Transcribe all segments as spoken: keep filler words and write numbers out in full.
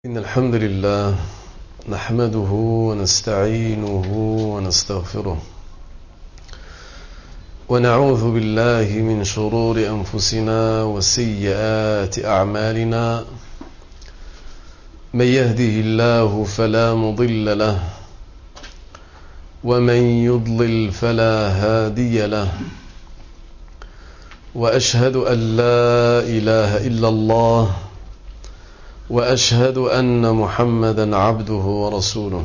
إن الحمد لله نحمده ونستعينه ونستغفره ونعوذ بالله من شرور أنفسنا وسيئات أعمالنا. من يهده الله فلا مضل له ومن يضلل فلا هادي له، وأشهد أن لا إله إلا الله وأشهد أن محمدا عبده ورسوله.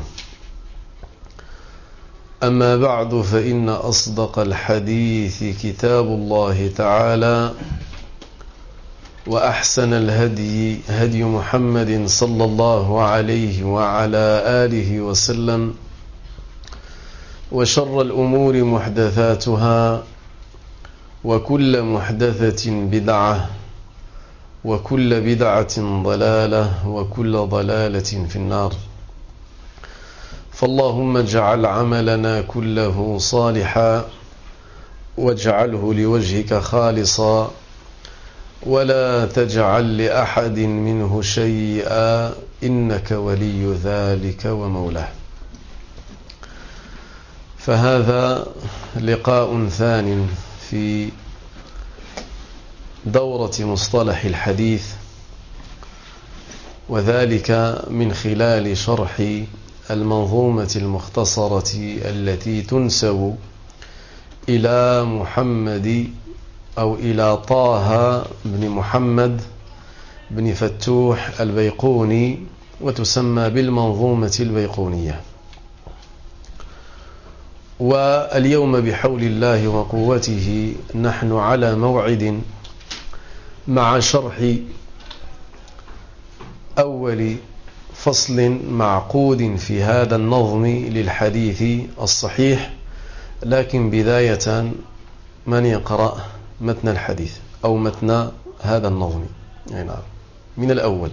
أما بعد، فإن أصدق الحديث كتاب الله تعالى، وأحسن الهدي هدي محمد صلى الله عليه وعلى آله وسلم، وشر الأمور محدثاتها، وكل محدثة بدعة، وكل بدعة ضلالة، وكل ضلالة في النار. فاللهم اجعل عملنا كله صالحا واجعله لوجهك خالصا، ولا تجعل لأحد منه شيئا، إنك ولي ذلك ومولاه. فهذا لقاء ثان في دورة مصطلح الحديث، وذلك من خلال شرح المنظومة المختصرة التي تنسب إلى محمد أو إلى طه بن محمد بن فتوح البيقوني، وتسمى بالمنظومة البيقونية. واليوم بحول الله وقوته نحن على موعد مع شرح أول فصل معقود في هذا النظم للحديث الصحيح. لكن بداية، من يقرأ متن الحديث أو متن هذا النظم؟ يعني من الأول.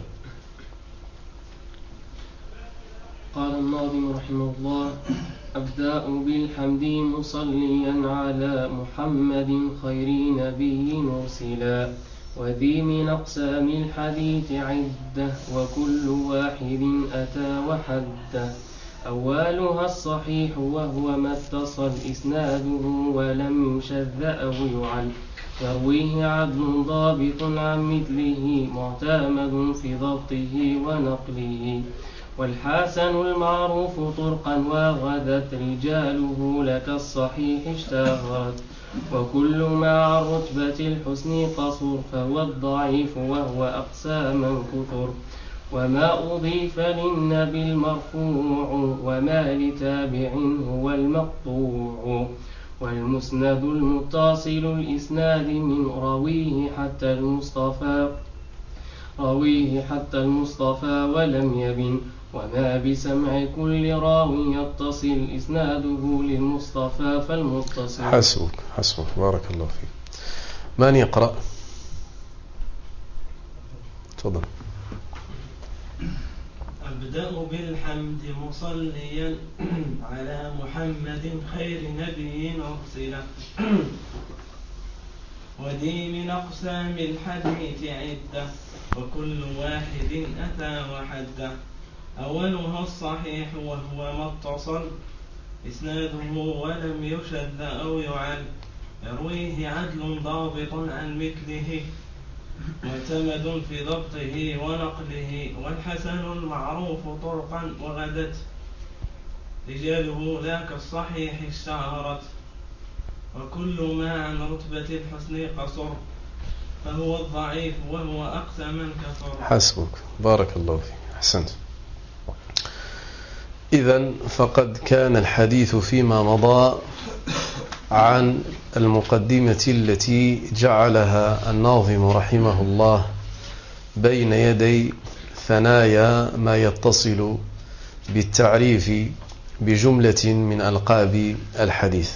قال الناظم رحمه الله: أبدأ بالحمد مصليا على محمد خير نبي مرسلا، وذي من أقسام الحديث عدة، وكل واحد أتى وحده. أولها الصحيح وهو ما اتصل إسناده ولم يشذ أو يعل، يرويه عدل ضابط عن مثله، معتمد في ضبطه ونقله. والحسن المعروف طرقا وغدت رجاله، لك الصحيح اشتهرت. وكل ما عن رتبة الحسن قصر، فهو الضعيف وهو أقساما كثر. وما أضيف للنبي المرفوع، وما لتابع هو المقطوع. والمسند المتصل الإسناد من راويه حتى المصطفى راويه حتى المصطفى ولم يبن. وما بسمع كل راو يتصل إسناده للمصطفى فالمتصل. حسبك حسبك، بارك الله فيك. من يقرأ؟ تفضل. أبدأ بالحمد مصليا على محمد خير نبي أرسل، وذي من أقسام الحديث عدة، وكل واحد أتى وحده. أولها الصحيح وهو ما اتصل إسناده ولم يشذ أو يعل، يرويه عدل ضابط عن مثله، معتمد في ضبطه ونقله. والحسن المعروف طرقا وغدت رجاله، ذاك الصحيح اشتهرت. وكل ما عن رتبة الحسن قصر، فهو الضعيف وهو أقسى من كثر. حسبك، بارك الله فيك، أحسنت. إذن فقد كان الحديث فيما مضى عن المقدمة التي جعلها الناظم رحمه الله بين يدي ثنايا ما يتصل بالتعريف بجملة من ألقاب الحديث.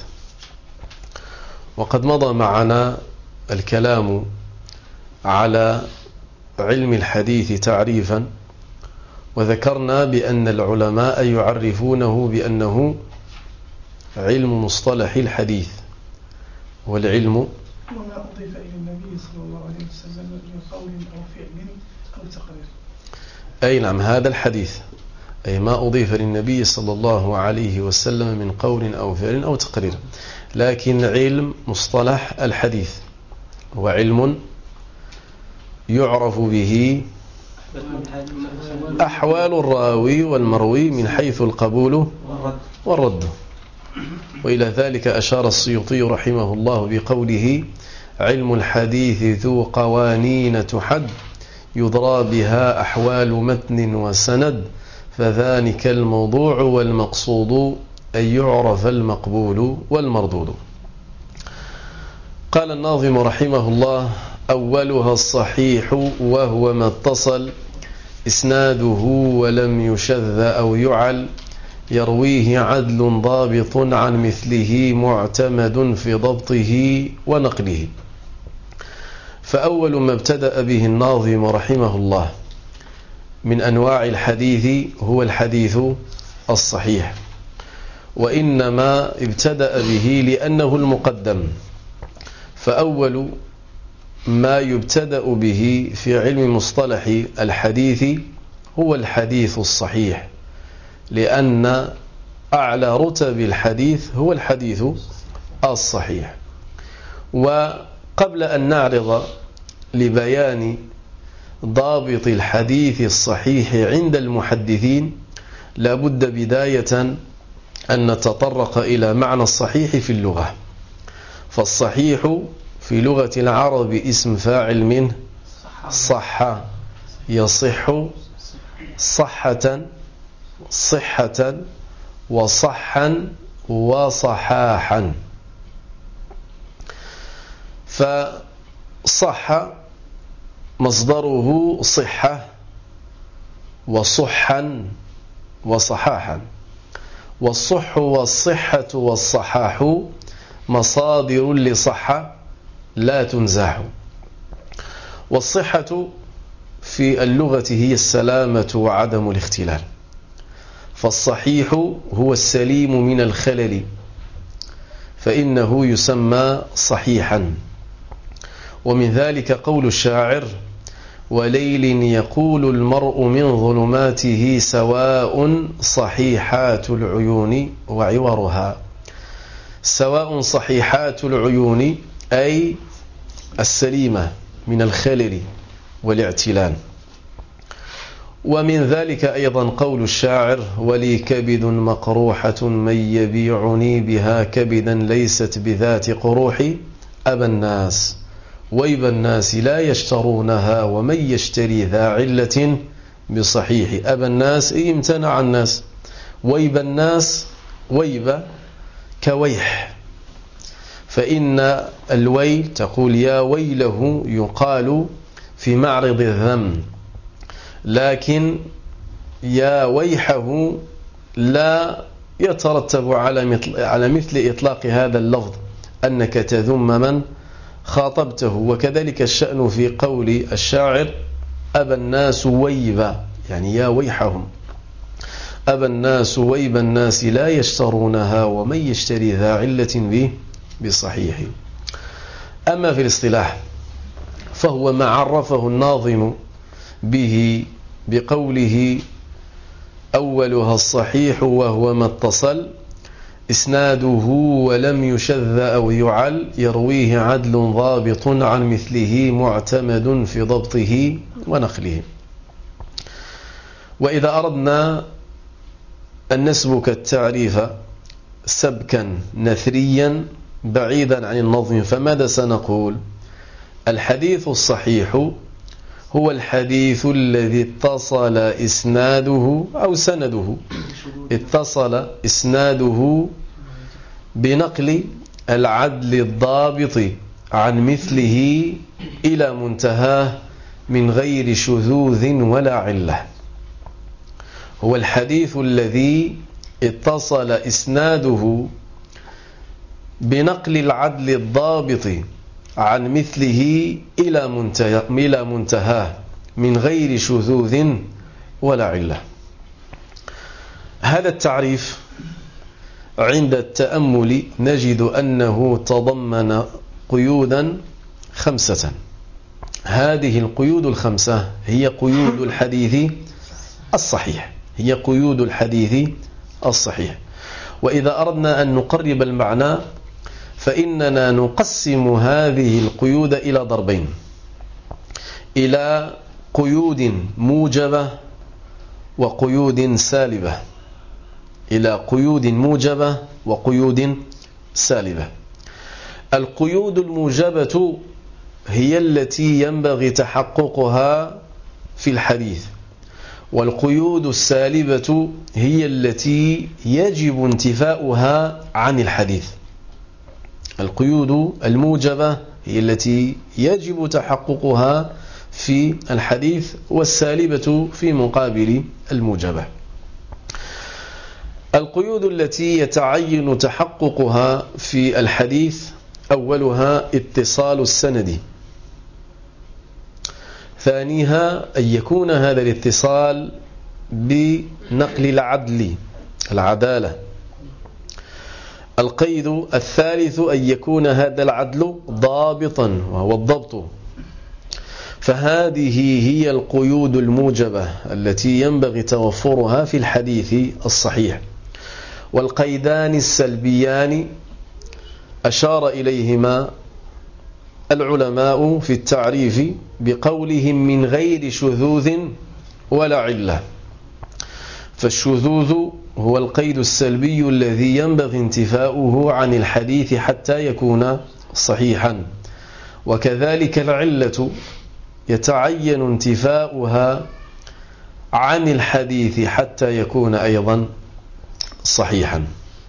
وقد مضى معنا الكلام على علم الحديث تعريفا، وذكرنا بأن العلماء يعرفونه بأنه علم مصطلح الحديث، والعلم وما أضيف إلى النبي صلى الله عليه وسلم من قول أو فعل أو تقرير. أي نعم هذا الحديث، أي ما أضيف للنبي صلى الله عليه وسلم من قول أو فعل أو تقرير. لكن علم مصطلح الحديث هو علم يعرف به أحوال الراوي والمروي من حيث القبول والرد. وإلى ذلك أشار السيوطي رحمه الله بقوله: علم الحديث ذو قوانين تحد، يضرى بها أحوال متن وسند، فذلك الموضوع والمقصود أن يعرف المقبول والمردود. قال الناظم رحمه الله: أولها الصحيح وهو ما اتصل إسناده ولم يشذ أو يعل، يرويه عدل ضابط عن مثله معتمد في ضبطه ونقله. فأول ما ابتدأ به الناظم رحمه الله من أنواع الحديث هو الحديث الصحيح، وإنما ابتدأ به لأنه المقدم. فأول ما يبتدأ به في علم مصطلح الحديث هو الحديث الصحيح، لأن أعلى رتب الحديث هو الحديث الصحيح. وقبل أن نعرض لبيان ضابط الحديث الصحيح عند المحدثين، لابد بداية أن نتطرق إلى معنى الصحيح في اللغة. فالصحيح في لغة العرب اسم فاعل منه صح، يصح صحة صحة وصحا وصحاحا. فصح مصدره صحة وصحا وصحاحا، والصح والصحة والصحاح مصادر لصحة لا تنزاح. والصحة في اللغة هي السلامة وعدم الاختلال، فالصحيح هو السليم من الخلل فإنه يسمى صحيحا. ومن ذلك قول الشاعر: وليل يقول المرء من ظلماته سواء صحيحات العيون وعورها. سواء صحيحات العيون أي السليمة من الخلل والاعتلال. ومن ذلك أيضا قول الشاعر: ولي كبد مقروحة من يبيعني بها كبدا ليست بذات قروح، أبا الناس ويب الناس لا يشترونها ومن يشتري ذا علة بصحيح. أبا الناس أي امتنع الناس، ويب الناس ويب كويح، فإن الويل تقول يا ويله يقال في معرض الذم، لكن يا ويحه لا يترتب على مثل, على مثل إطلاق هذا اللفظ أنك تذم من خاطبته. وكذلك الشأن في قول الشاعر: أبى الناس ويب، يعني يا ويحهم. أبى الناس ويب الناس لا يشترونها ومن يشتري ذا علة به بصحيح. أما في الاصطلاح فهو ما عرفه الناظم به بقوله: أولها الصحيح وهو ما اتصل إسناده ولم يشذ أو يعل، يرويه عدل ضابط عن مثله معتمد في ضبطه ونقله. وإذا أردنا أن نسبك التعريف سبكا نثريا بعيدا عن النظم فماذا سنقول؟ الحديث الصحيح هو الحديث الذي اتصل إسناده أو سنده اتصل إسناده بنقل العدل الضابط عن مثله إلى منتهاه من غير شذوذ ولا علة. هو الحديث الذي اتصل إسناده بنقل العدل الضابط عن مثله إلى منتهى إلى منتهاه من غير شذوذ ولا علة. هذا التعريف عند التأمل نجد أنه تضمن قيودا خمسة. هذه القيود الخمسة هي قيود الحديث الصحيح، هي قيود الحديث الصحيح. وإذا أردنا أن نقرب المعنى فإننا نقسم هذه القيود إلى ضربين، إلى قيود موجبة وقيود سالبة، إلى قيود موجبة وقيود سالبة. القيود الموجبة هي التي ينبغي تحققها في الحديث، والقيود السالبة هي التي يجب انتفاؤها عن الحديث. القيود الموجبة هي التي يجب تحققها في الحديث، والسالبة في مقابل الموجبة. القيود التي يتعين تحققها في الحديث أولها اتصال السند، ثانيها أن يكون هذا الاتصال بنقل العدل العدالة. القيد الثالث أن يكون هذا العدل ضابطا وهو الضبط. فهذه هي القيود الموجبة التي ينبغي توفرها في الحديث الصحيح. والقيدان السلبيان أشار إليهما العلماء في التعريف بقولهم من غير شذوذ ولا علة. فالشذوذ هو القيد السلبي الذي ينبغي انتفاؤه عن الحديث حتى يكون صحيحا، وكذلك العلة يتعين انتفاؤها عن الحديث حتى يكون أيضا صحيحا.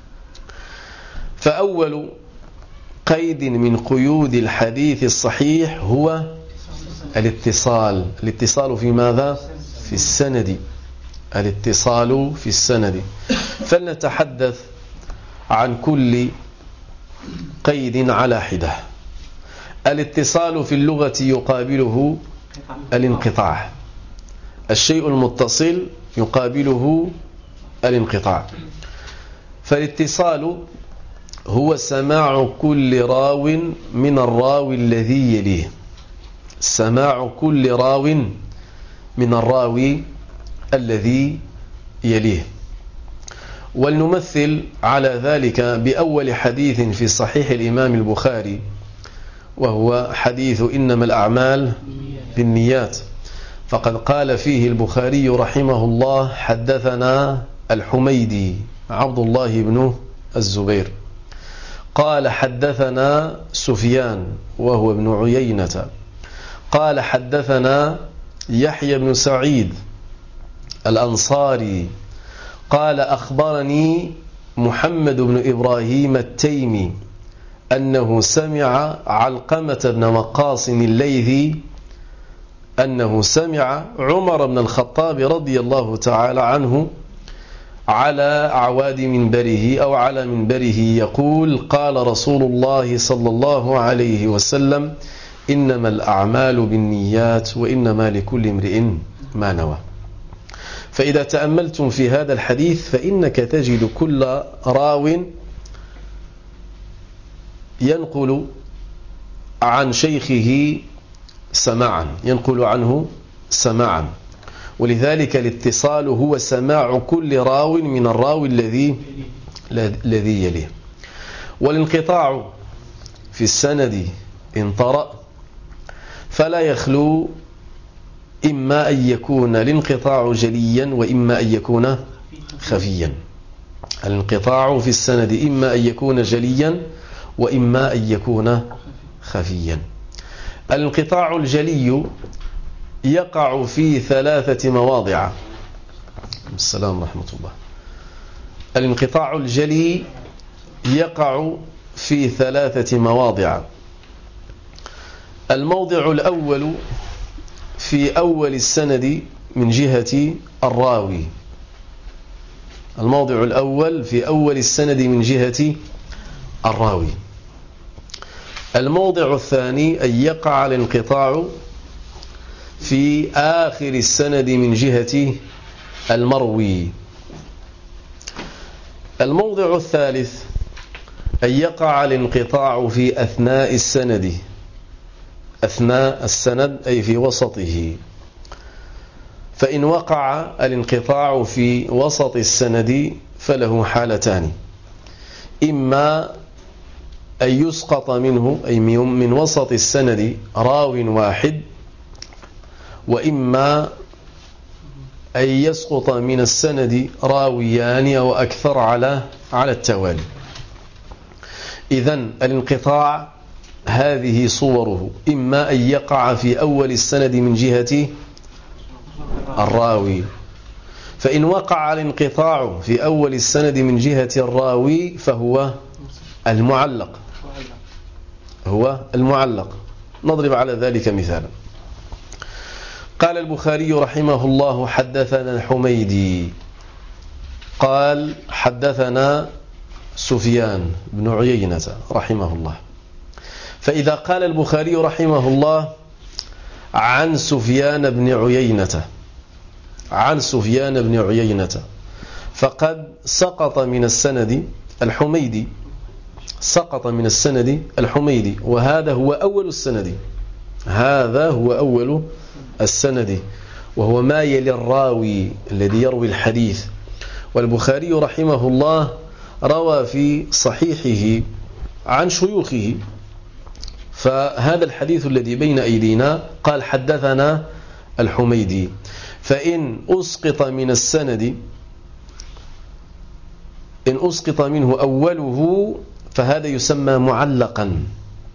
فأول قيد من قيود الحديث الصحيح هو الاتصال. الاتصال في ماذا؟ في السند. الاتصال في السند. فلنتحدث عن كل قيد على حدة. الاتصال في اللغة يقابله الانقطاع. الشيء المتصل يقابله الانقطاع. فالاتصال هو سماع كل راو من الراوي الذي يليه، سماع كل راو من الراوي الذي يليه. ولنمثل على ذلك بأول حديث في صحيح الإمام البخاري، وهو حديث إنما الأعمال بالنيات. فقد قال فيه البخاري رحمه الله حدثنا الحميدي عبد الله بن الزبير، قال حدثنا سفيان وهو ابن عيينة، قال حدثنا يحيى بن سعيد الأنصاري، قال أخبرني محمد بن إبراهيم التيمي أنه سمع علقمة بن وقاص الليثي أنه سمع عمر بن الخطاب رضي الله تعالى عنه على أعواد منبره أو على منبره يقول قال رسول الله صلى الله عليه وسلم إنما الأعمال بالنيات وإنما لكل امرئ ما نوى. فإذا تأملتم في هذا الحديث فإنك تجد كل راو ينقل عن شيخه سماعا، ينقل عنه سماعا. ولذلك الاتصال هو سماع كل راو من الراوي الذي الذي يليه. والانقطاع في السند إن طرأ فلا يخلو إما أن يكون الانقطاع جليا وإما أن يكون خفيا. الانقطاع في السند إما أن يكون جليا وإما أن يكون خفيا. الانقطاع الجلي يقع في ثلاثة مواضع. السلام ورحمة الله. الانقطاع الجلي يقع في ثلاثة مواضع. الموضع الأول في أول السند من جهة الراوي. الموضع الأول في أول السند من جهة الراوي. الموضع الثاني أن يقع الانقطاع في آخر السند من جهة المروي. الموضع الثالث أن يقع الانقطاع في أثناء السند، أثناء السند أي في وسطه. فإن وقع الانقطاع في وسط السند فله حالتان: إما أن يسقط منه أي من وسط السند راو واحد، وإما أن يسقط من السند راويان أو أكثر على على التوالي. إذن الانقطاع هذه صوره: إما أن يقع في أول السند من جهة الراوي، فإن وقع الانقطاع في أول السند من جهة الراوي فهو المعلق، هو المعلق. نضرب على ذلك مثالا. قال البخاري رحمه الله: حدثنا الحميدي قال حدثنا سفيان بن عيينة رحمه الله. فإذا قال البخاري رحمه الله عن سفيان بن عيينة عن سفيان بن عيينة فقد سقط من السند الحميدي، سقط من السند الحميدي، وهذا هو أول السند، هذا هو أول السند، وهو ما يلي الراوي الذي يروي الحديث. والبخاري رحمه الله روى في صحيحه عن شيوخه، فهذا الحديث الذي بين أيدينا قال حدثنا الحميدي. فإن أسقط من السند إن أسقط منه أوله فهذا يسمى معلقا.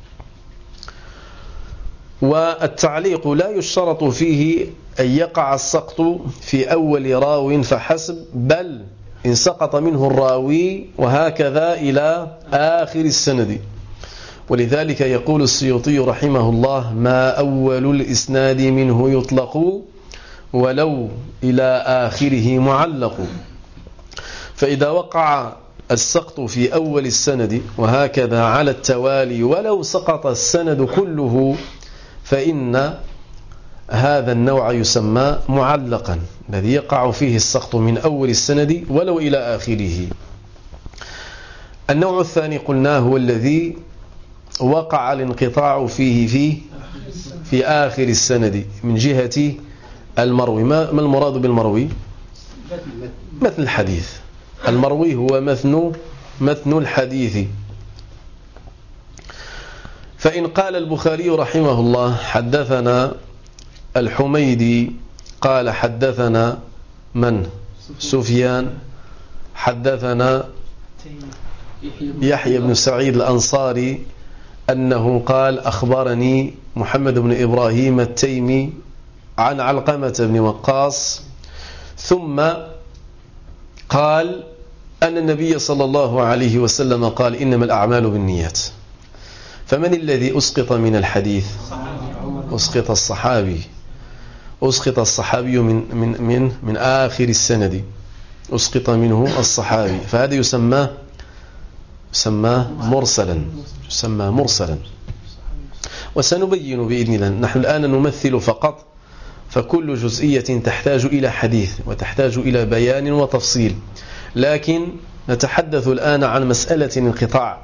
والتعليق لا يشترط فيه أن يقع السقط في أول راو فحسب، بل إن سقط منه الراوي وهكذا إلى آخر السند. ولذلك يقول السيوطي رحمه الله: ما أول الإسناد منه يطلق ولو إلى آخره معلق. فإذا وقع السقط في أول السند وهكذا على التوالي ولو سقط السند كله فإن هذا النوع يسمى معلقا، الذي يقع فيه السقط من أول السند ولو إلى آخره. النوع الثاني قلنا هو الذي وقع الانقطاع فيه في في آخر السند من جهة المروي. ما المراد بالمروي؟ مثل الحديث. المروي هو مثن مثن الحديث. فإن قال البخاري رحمه الله حدثنا الحميدي قال حدثنا من؟ سفيان، حدثنا يحيى بن سعيد الأنصاري أنه قال أخبرني محمد بن إبراهيم التيمي عن علقمة بن وقاص، ثم قال أن النبي صلى الله عليه وسلم قال إنما الأعمال بالنيات. فمن الذي أسقط من الحديث؟ أسقط الصحابي، أسقط الصحابي من من من من آخر السند، أسقط منه الصحابي، فهذا يسمى يسمى مرسلا، يسمى مرسلا. وسنبين بإذن الله. نحن الآن نمثل فقط، فكل جزئية تحتاج إلى حديث وتحتاج إلى بيان وتفصيل، لكن نتحدث الآن عن مسألة الانقطاع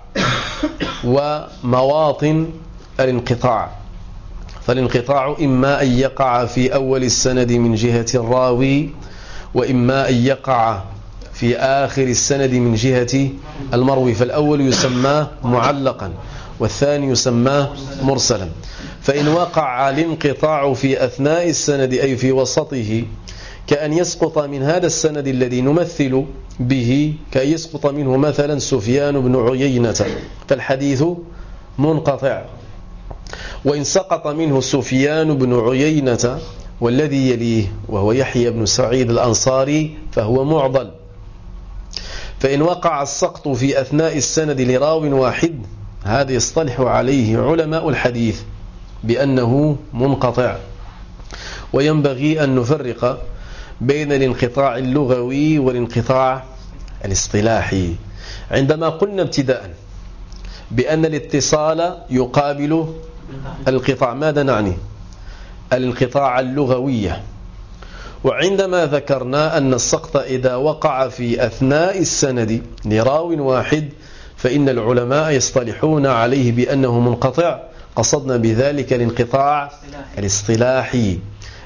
ومواطن الانقطاع. فالانقطاع إما أن يقع في أول السند من جهة الراوي، وإما أن يقع في آخر السند من جهة المروي. فالأول يسمى معلقا والثاني يسمى مرسلا. فإن وقع الانقطاع في أثناء السند أي في وسطه، كأن يسقط من هذا السند الذي نمثل به، كأن يسقط منه مثلا سفيان بن عيينة، فالحديث منقطع. وإن سقط منه سفيان بن عيينة والذي يليه وهو يحيى بن سعيد الأنصاري فهو معضل. فإن وقع السقط في أثناء السند لراو واحد، هذا يصطلح عليه علماء الحديث بأنه منقطع. وينبغي أن نفرق بين الانقطاع اللغوي والانقطاع الاصطلاحي. عندما قلنا ابتداء بأن الاتصال يقابل الانقطاع، ماذا نعني؟ الانقطاع اللغوية. وعندما ذكرنا أن السقط إذا وقع في أثناء السند لراو واحد فإن العلماء يصطلحون عليه بأنه منقطع، قصدنا بذلك الانقطاع الاصطلاحي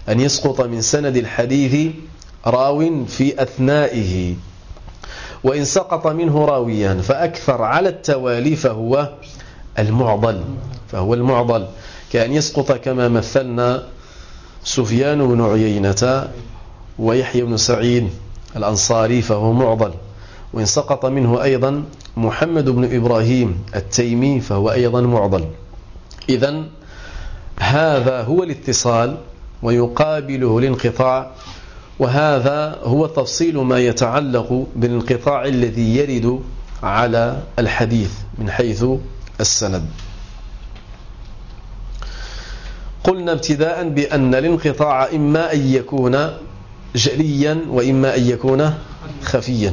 أن يسقط من سند الحديث راو في أثنائه، وإن سقط منه راويان فأكثر على التوالي فهو المعضل فهو المعضل كأن يسقط كما مثلنا سفيان بن عيينة ويحيى بن سعيد الأنصاري فهو معضل، وإن سقط منه أيضا محمد بن إبراهيم التيمي فهو أيضا معضل. إذن هذا هو الاتصال ويقابله الانقطاع، وهذا هو تفصيل ما يتعلق بالانقطاع الذي يرد على الحديث من حيث السند. قلنا ابتداء بأن الانقطاع إما أن يكون جليا وإما أن يكون خفيا.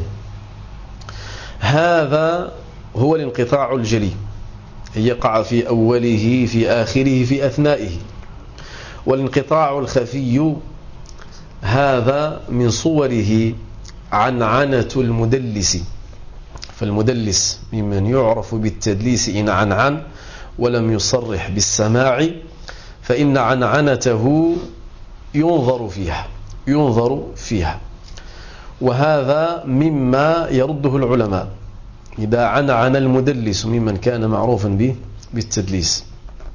هذا هو الانقطاع الجلي، يقع في أوله في آخره في أثنائه. والانقطاع الخفي هذا من صوره عنعنة المدلس، فالمدلس ممن يعرف بالتدليس إن عنعن ولم يصرح بالسماع، فإن عنعنته ينظر فيها ينظر فيها وهذا مما يرده العلماء إذا عنعن المدلس ممن كان معروفا به بالتدليس.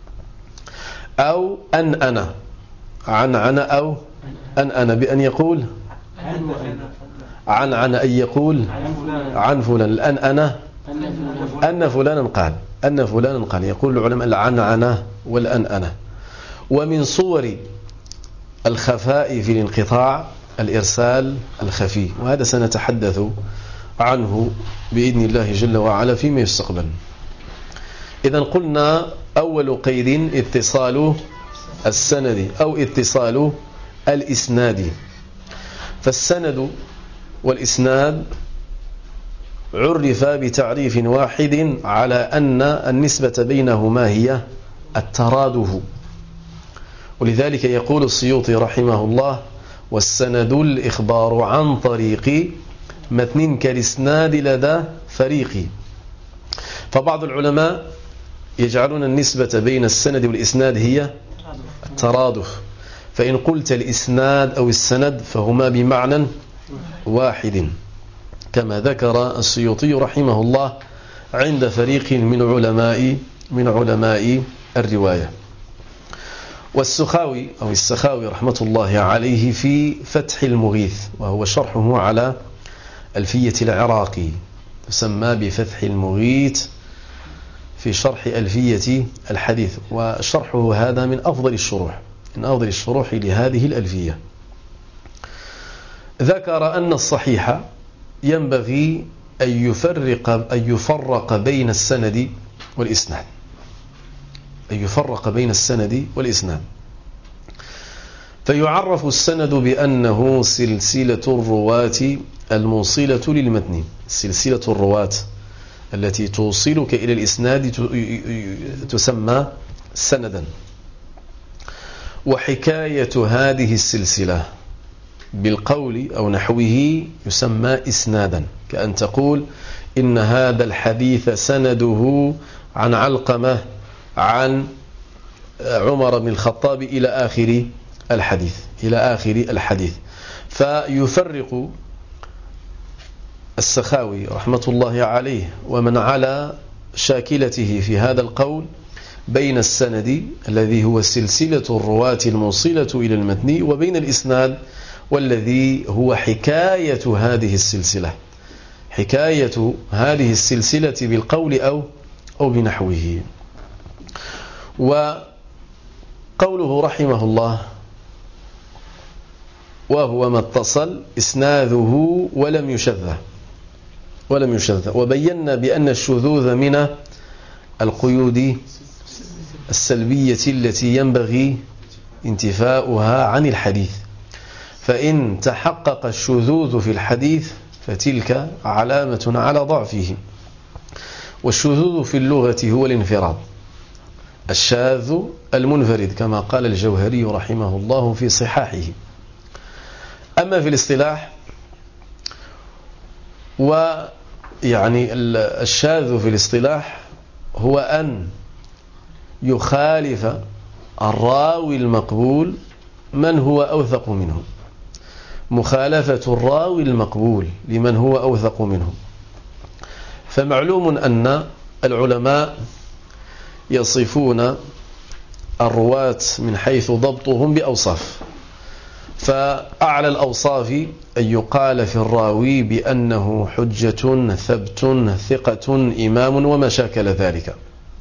أو أن أنا عنعن أو أن أنا بأن يقول عنعن أن يقول عن فلان، الآن أنا أن فلانا قال أن فلانا قال يقول العلماء العنعنة والأن أنا. ومن صور الخفاء في الانقطاع الإرسال الخفي، وهذا سنتحدث عنه بإذن الله جل وعلا فيما يستقبل. إذن قلنا أول قيد اتصال السند أو اتصال الإسناد. فالسند والإسناد عرف بتعريف واحد على أن النسبة بينهما هي الترادف، ولذلك يقول السيوطي رحمه الله: والسند الإخبار عن طريق متن كالإسناد لدى فريق. فبعض العلماء يجعلون النسبة بين السند والإسناد هي الترادف، فإن قلت الإسناد أو السند فهما بمعنى واحد، كما ذكر السيوطي رحمه الله عند فريق من علماء من علماء الرواية. والسخاوي أو السخاوي رحمة الله عليه في فتح المغيث، وهو شرحه على ألفية العراقي، تسمى بفتح المغيث في شرح ألفية الحديث، وشرحه هذا من أفضل الشروح من أفضل الشروح لهذه الألفية. ذكر أن الصحيح ينبغي أن يفرق أن يفرق بين السند والإسناد أن يفرق بين السند والإسناد فيعرف السند بأنه سلسلة الرواة الموصلة للمتن، سلسلة الرواة التي توصلك إلى الإسناد تسمى سندا. وحكاية هذه السلسلة بالقول أو نحوه يسمى إسنادا، كأن تقول إن هذا الحديث سنده عن علقمة عن عمر بن الخطاب إلى آخر الحديث إلى آخر الحديث. فيفرق السخاوي رحمة الله عليه ومن على شاكلته في هذا القول بين السند الذي هو سلسلة الرواة الموصلة إلى المتن، وبين الإسناد والذي هو حكاية هذه السلسلة حكاية هذه السلسلة بالقول أو أو بنحوه. وقوله رحمه الله: وهو ما اتصل إسناده ولم يشذ ولم يشذ وبينا بأن الشذوذ من القيود السلبية التي ينبغي انتفاؤها عن الحديث، فإن تحقق الشذوذ في الحديث فتلك علامة على ضعفه. والشذوذ في اللغة هو الانفراد، الشاذ المنفرد كما قال الجوهري رحمه الله في صحاحه. أما في الاصطلاح، ويعني الشاذ في الاصطلاح هو أن يخالف الراوي المقبول من هو أوثق منه، مخالفة الراوي المقبول لمن هو أوثق منه. فمعلوم أن العلماء يصفون الرواة من حيث ضبطهم بأوصاف، فأعلى الأوصاف أن يقال في الراوي بأنه حجة ثبت ثقة إمام وما شاكل ذلك.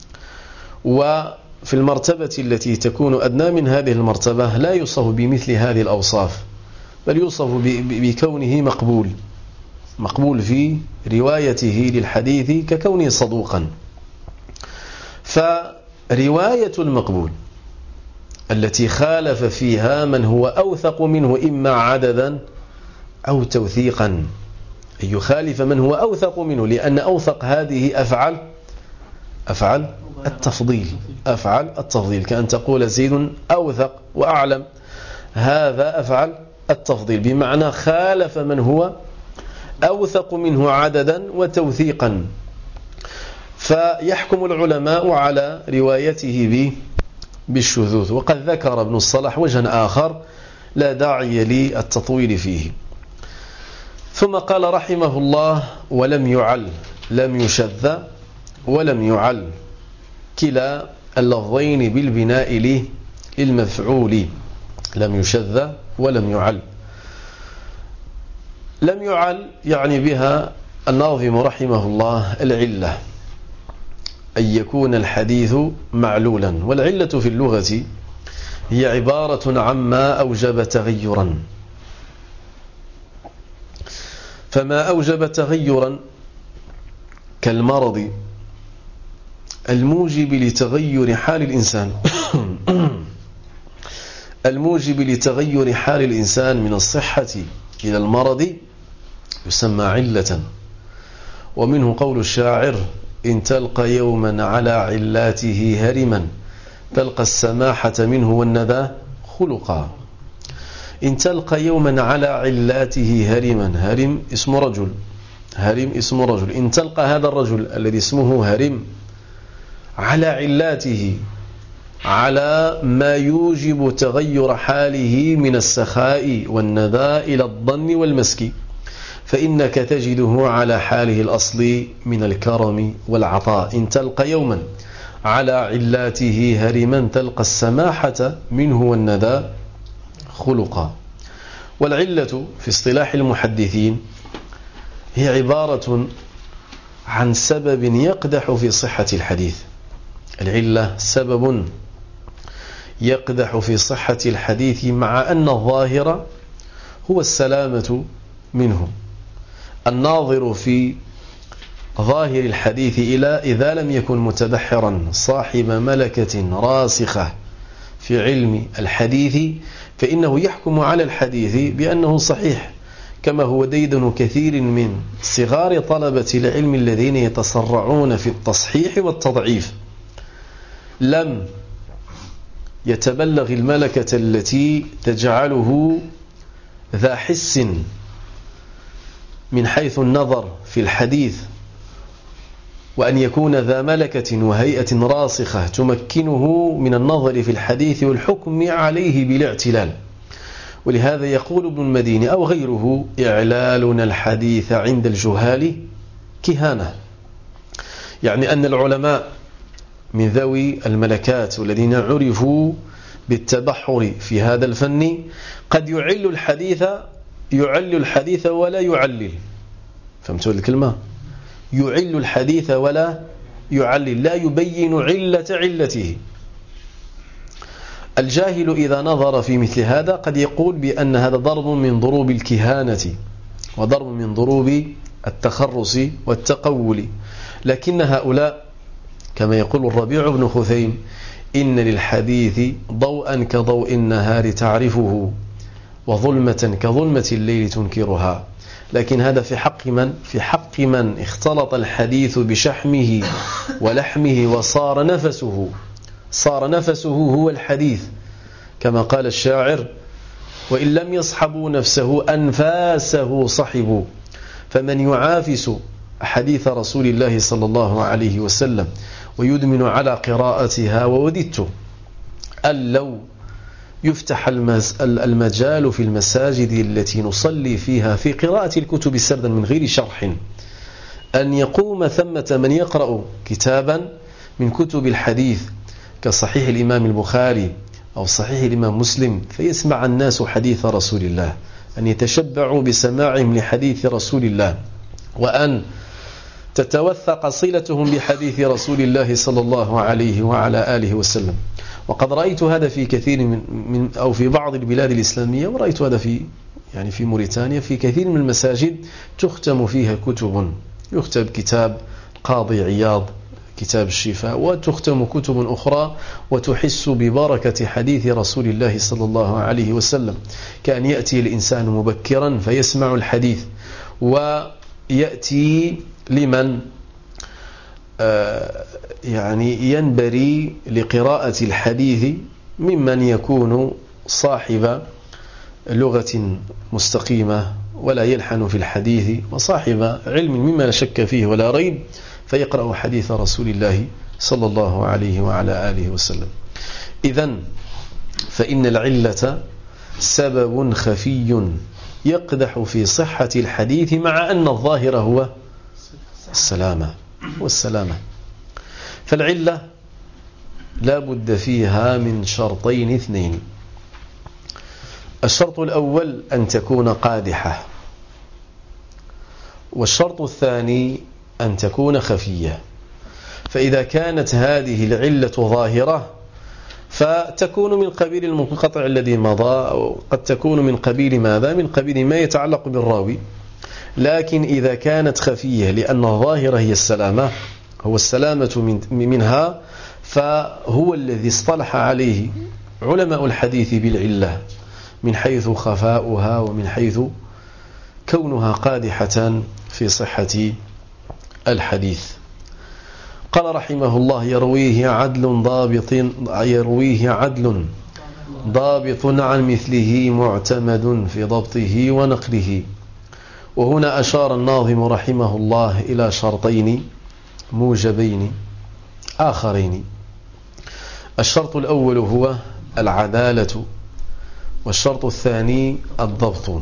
وفي المرتبة التي تكون أدنى من هذه المرتبة لا يوصف بمثل هذه الأوصاف، بل يوصف بكونه مقبول مقبول في روايته للحديث ككونه صدوقا. فرواية المقبول التي خالف فيها من هو أوثق منه إما عددا أو توثيقا، أن يخالف من هو أوثق منه، لأن أوثق هذه أفعل أفعل التفضيل أفعل التفضيل كأن تقول زيد أوثق وأعلم، هذا أفعل التفضيل، بمعنى خالف من هو أوثق منه عددا وتوثيقا. فيحكم العلماء على روايته بالشذوذ. وقد ذكر ابن الصلاح وجها آخر لا داعي للتطويل فيه. ثم قال رحمه الله: ولم يعل، لم يشذ ولم يعل، كلا اللفظين بالبناء للمفعول، لم يشذ ولم يعل. لم يعل يعني بها الناظم رحمه الله العلة، أن يكون الحديث معلولا. والعلة في اللغة هي عبارة عما أوجب تغيرا، فما أوجب تغيرا كالمرض الموجب لتغير حال الإنسان الموجب لتغير حال الإنسان من الصحة إلى المرض يسمى علة. ومنه قول الشاعر: إن تلقى يوما على علاته هرما تلقى السماحة منه والندى خلقا. إن تلقى يوما على علاته هرما، هرم اسم رجل، هرم اسم رجل، إن تلقى هذا الرجل الذي اسمه هرم على علاته، على ما يوجب تغير حاله من السخاء والندى إلى الضن والمسك، فإنك تجده على حاله الأصلي من الكرم والعطاء. إن تلقى يوما على علاته هرما تلقى السماحة منه والندى خلقا. والعلة في اصطلاح المحدثين هي عبارة عن سبب يقدح في صحة الحديث. العلة سبب يقدح في صحة الحديث، مع أن الظاهر هو السلامة منه. الناظر في ظاهر الحديث إلى إذا لم يكن متبحرا صاحب ملكة راسخة في علم الحديث فإنه يحكم على الحديث بأنه صحيح، كما هو ديدن كثير من صغار طلبة العلم الذين يتسرعون في التصحيح والتضعيف. لم يتبلغ الملكة التي تجعله ذا حس من حيث النظر في الحديث، وأن يكون ذا ملكة وهيئة راسخة تمكنه من النظر في الحديث والحكم عليه بالاعتلال. ولهذا يقول ابن المديني أو غيره: إعلالنا الحديث عند الجهال كهانة، يعني أن العلماء من ذوي الملكات والذين عرفوا بالتبحر في هذا الفن قد يعل الحديث يعل الحديث ولا يعلل. فهمتوا الكلمة؟ يعل الحديث ولا يعلل، لا يبين علة علته. الجاهل إذا نظر في مثل هذا قد يقول بأن هذا ضرب من ضروب الكهانة وضرب من ضروب التخرص والتقول. لكن هؤلاء كما يقول الربيع بن خثيم: إن للحديث ضوءا كضوء النهار تعرفه وظلمة كظلمة الليل تنكرها. لكن هذا في حق من؟ في حق من اختلط الحديث بشحمه ولحمه وصار نفسه صار نفسه هو الحديث، كما قال الشاعر: وإن لم يصحبوا نفسه أنفاسه صحبوا. فمن يعافس حديث رسول الله صلى الله عليه وسلم ويدمن على قراءتها، ووددت أن لو يفتح المجال في المساجد التي نصلي فيها في قراءة الكتب سردا من غير شرح، أن يقوم ثمة من يقرأ كتابا من كتب الحديث كصحيح الإمام البخاري أو صحيح الإمام مسلم فيسمع الناس حديث رسول الله، أن يتشبعوا بسماعهم لحديث رسول الله، وأن تتوثق صلتهم بحديث رسول الله صلى الله عليه وعلى آله وسلم. وقد رأيت هذا في كثير من, من أو في بعض البلاد الإسلامية، ورأيت هذا في يعني في موريتانيا في كثير من المساجد تختم فيها كتب، يختم كتاب قاضي عياض كتاب الشفاء، وتختم كتب أخرى وتحس ببركة حديث رسول الله صلى الله عليه وسلم، كأن يأتي الإنسان مبكرا فيسمع الحديث، ويأتي لمن يعني ينبري لقراءة الحديث ممن يكون صاحب لغة مستقيمة ولا يلحن في الحديث، وصاحب علم مما لا شك فيه ولا ريب، فيقرأ حديث رسول الله صلى الله عليه وعلى آله وسلم. إذن فإن العلة سبب خفي يقدح في صحة الحديث، مع أن الظاهر هو السلامة والسلامة. فالعلة لا بد فيها من شرطين اثنين: الشرط الأول أن تكون قادحة، والشرط الثاني أن تكون خفية. فإذا كانت هذه العلة ظاهرة فتكون من قبيل المنقطع الذي مضى، أو قد تكون من قبيل ماذا؟ من قبيل ما يتعلق بالراوي. لكن إذا كانت خفية، لأن الظاهرة هي السلامة، هو السلامة من منها، فهو الذي اصطلح عليه علماء الحديث بالعلة، من حيث خفاؤها ومن حيث كونها قادحة في صحة الحديث. قال رحمه الله: يرويه عدل ضابط يرويه عدل ضابط عن مثله معتمد في ضبطه ونقله. وهنا أشار الناظم رحمه الله إلى شرطين موجبين آخرين: الشرط الأول هو العدالة، والشرط الثاني الضبط.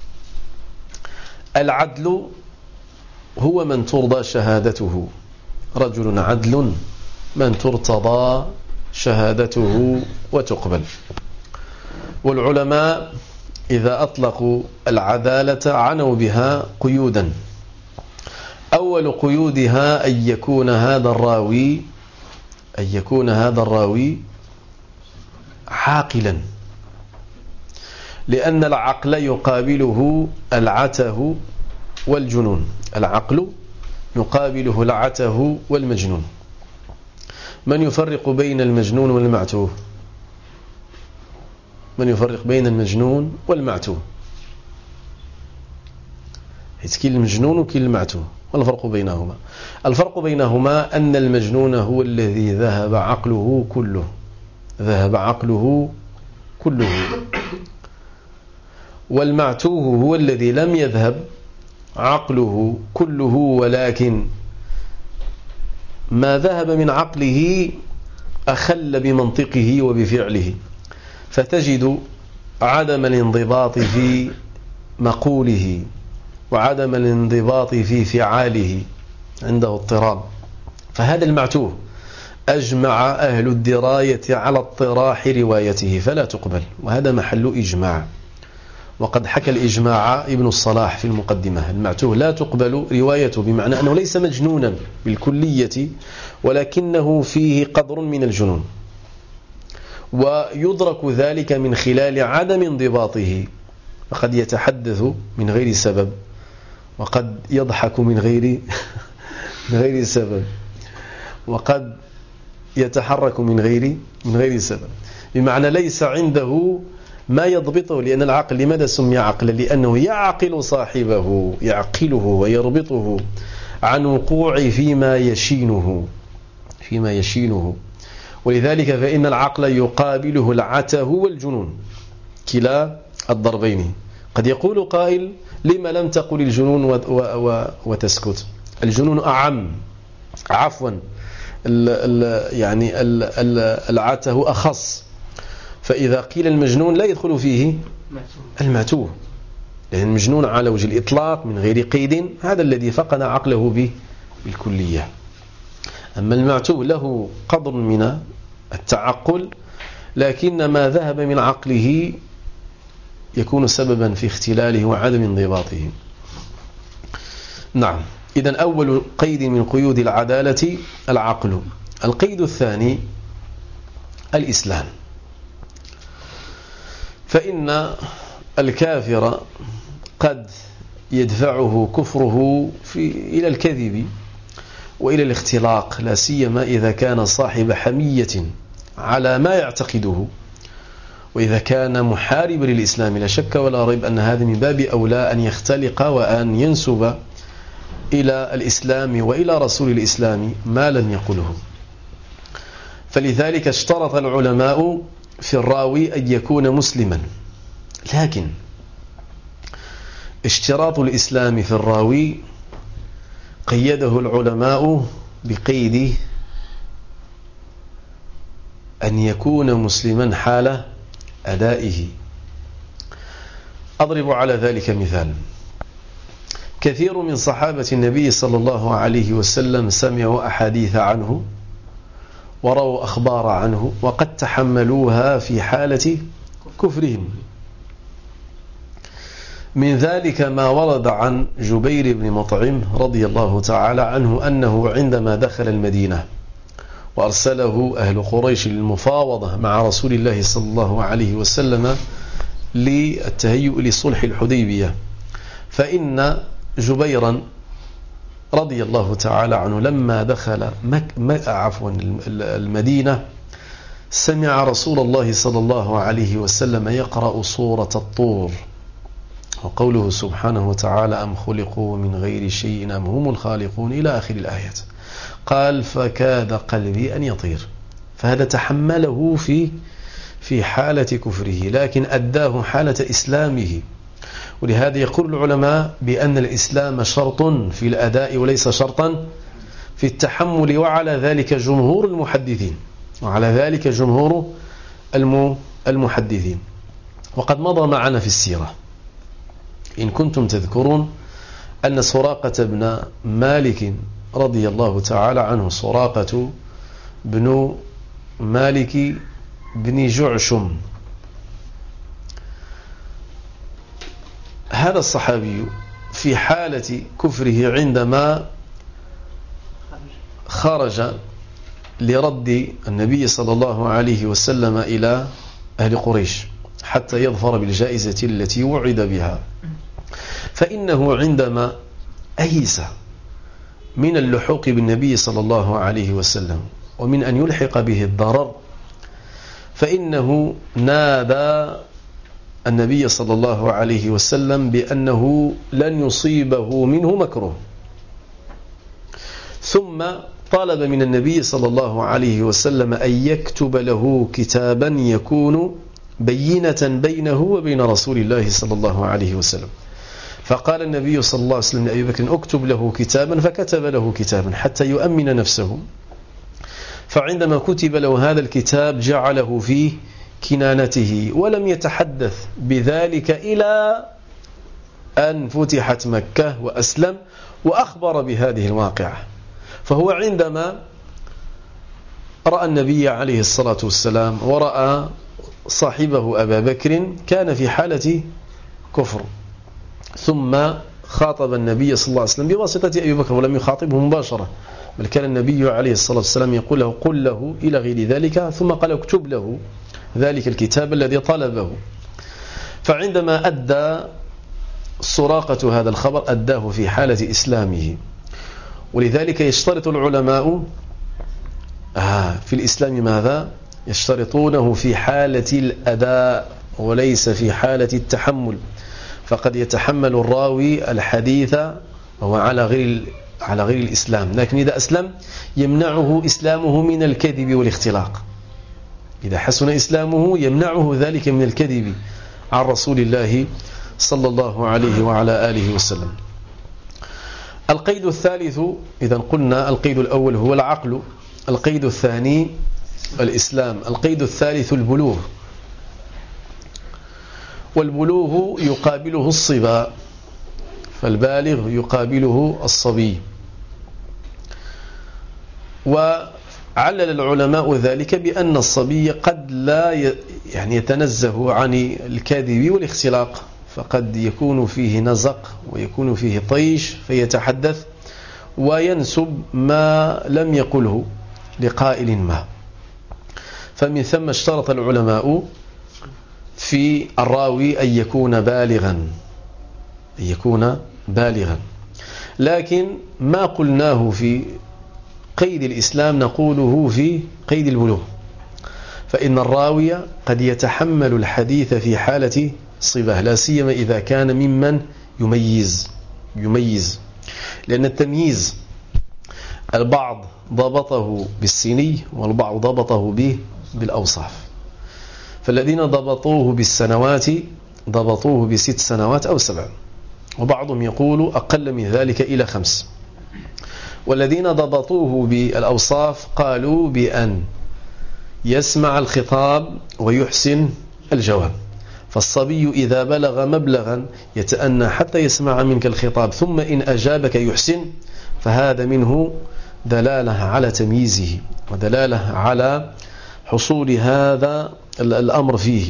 العدل هو من ترضى شهادته، رجل عدل من ترتضى شهادته وتقبل. والعلماء إذا أطلقوا العدالة عنوا بها قيودا: أول قيودها أن يكون هذا الراوي أن يكون هذا الراوي عاقلا، لأن العقل يقابله العته والجنون. العقل يقابله العته والمجنون. من يفرق بين المجنون والمعتوه؟ من يفرق بين المجنون والمعتوه؟ كاين المجنون وكاين المعتوه، ما الفرق بينهما؟ الفرق بينهما أن المجنون هو الذي ذهب عقله كله ذهب عقله كله والمعتوه هو الذي لم يذهب عقله كله، ولكن ما ذهب من عقله أخل بمنطقه وبفعله، فتجد عدم الانضباط في مقوله وعدم الانضباط في فعاله، عنده اضطراب. فهذا المعتوه أجمع أهل الدراية على اطراح روايته فلا تقبل، وهذا محل إجماع. وقد حكى الإجماع ابن الصلاح في المقدمة: المعتوه لا تقبل روايته، بمعنى أنه ليس مجنونا بالكلية، ولكنه فيه قدر من الجنون، ويدرك ذلك من خلال عدم انضباطه. فقد يتحدث من غير سبب، وقد يضحك من غير من غير سبب، وقد يتحرك من غير من غير سبب، بمعنى ليس عنده ما يضبطه. لأن العقل لماذا سمي عقلا؟ لأنه يعقل صاحبه، يعقله ويربطه عن وقوع فيما يشينه فيما يشينه ولذلك فإن العقل يقابله العته والجنون، كلا الضربين. قد يقول قائل: لما لم تقل الجنون و و وتسكت؟ الجنون أعم، عفوا ال ال يعني ال ال العته أخص. فإذا قيل المجنون لا يدخل فيه المعتوه، لأن المجنون على وجه الإطلاق من غير قيد هذا الذي فقد عقله به بالكلية. أما المعتوه له قدر من التعقل، لكن ما ذهب من عقله يكون سببا في اختلاله وعدم انضباطه. نعم، إذن أول قيد من قيود العدالة العقل. القيد الثاني الإسلام، فإن الكافر قد يدفعه كفره في إلى الكذب وإلى الاختلاق، لا سيما إذا كان صاحب حمية على ما يعتقده، وإذا كان محاربا للإسلام لا شك ولا ريب أن هذا من باب أولى أن يختلق وأن ينسب إلى الإسلام وإلى رسول الإسلام ما لم يقله. فلذلك اشترط العلماء في الراوي أن يكون مسلما، لكن اشتراط الإسلام في الراوي قيده العلماء بقيد أن يكون مسلما حال أدائه. أضرب على ذلك مثال. كثير من صحابة النبي صلى الله عليه وسلم سمعوا أحاديث عنه وروا أخبار عنه وقد تحملوها في حالة كفرهم. من ذلك ما ورد عن جبير بن مطعم رضي الله تعالى عنه أنه عندما دخل المدينة وأرسله أهل قريش للمفاوضة مع رسول الله صلى الله عليه وسلم للتهيؤ لصلح الحديبية، فإن جبيرا رضي الله تعالى عنه لما دخل مك... عفوا المدينة سمع رسول الله صلى الله عليه وسلم يقرأ سورة الطور وقوله سبحانه وتعالى أم خلقوا من غير شيء أم هم الخالقون إلى آخر الآيات. قال فكاد قلبي أن يطير. فهذا تحمله في في حالة كفره، لكن أداه حالة إسلامه. ولهذا يقول العلماء بأن الإسلام شرط في الأداء وليس شرطا في التحمل، وعلى ذلك جمهور المحدثين وعلى ذلك جمهور المحدثين. وقد مضى معنا في السيرة إن كنتم تذكرون أن سراقة بن مالك رضي الله تعالى عنه، سراقة بن مالك بن جعشم، هذا الصحابي في حالة كفره عندما خرج لرد النبي صلى الله عليه وسلم إلى أهل قريش حتى يظفر بالجائزة التي وعد بها، فإنه عندما أيس من اللحوق بالنبي صلى الله عليه وسلم ومن أن يلحق به الضرر، فإنه نادى النبي صلى الله عليه وسلم بأنه لن يصيبه منه مكروه، ثم طلب من النبي صلى الله عليه وسلم أن يكتب له كتابا يكون بينة بينه وبين رسول الله صلى الله عليه وسلم. فقال النبي صلى الله عليه وسلم لأبي بكر اكتب له كتابا، فكتب له كتابا حتى يؤمن نفسه. فعندما كتب له هذا الكتاب جعله في كنانته ولم يتحدث بذلك إلى أن فتحت مكة وأسلم وأخبر بهذه الواقعة. فهو عندما رأى النبي عليه الصلاة والسلام ورأى صاحبه أبا بكر كان في حالة كفر، ثم خاطب النبي صلى الله عليه وسلم بواسطة أبي بكر ولم يخاطبه مباشرة، بل كان النبي عليه الصلاة والسلام يقول له قل له إلى غير ذلك، ثم قال اكتب له ذلك الكتاب الذي طلبه. فعندما أدى سراقة هذا الخبر أداه في حالة إسلامه. ولذلك يشترط العلماء في الإسلام ماذا؟ يشترطونه في حالة الأداء وليس في حالة التحمل. فقد يتحمل الراوي الحديث وهو على غير على غير الإسلام، لكن إذا أسلم يمنعه إسلامه من الكذب والاختلاق. إذا حسن إسلامه يمنعه ذلك من الكذب عن رسول الله صلى الله عليه وعلى آله وسلم. القيد الثالث، إذا قلنا القيد الأول هو العقل، القيد الثاني الإسلام، القيد الثالث البلوغ. والبلوغ يقابله الصبا، فالبالغ يقابله الصبي. وعلل العلماء ذلك بأن الصبي قد لا يعني يتنزه عن الكذب والاختلاق، فقد يكون فيه نزق ويكون فيه طيش فيتحدث وينسب ما لم يقله لقائل ما. فمن ثم اشترط العلماء في الراوي أن يكون بالغا، أن يكون بالغا. لكن ما قلناه في قيد الإسلام نقوله في قيد البلوغ، فإن الراوي قد يتحمل الحديث في حالة صباه، لا سيما إذا كان ممن يميز يميز لأن التمييز البعض ضبطه بالسني والبعض ضبطه به بالأوصاف. فالذين ضبطوه بالسنوات ضبطوه بست سنوات أو سبع، وبعضهم يقول أقل من ذلك إلى خمس. والذين ضبطوه بالأوصاف قالوا بأن يسمع الخطاب ويحسن الجواب. فالصبي إذا بلغ مبلغا يتأنى حتى يسمع منك الخطاب ثم إن أجابك يحسن، فهذا منه دلالة على تمييزه ودلالة على حصول هذا الأمر فيه.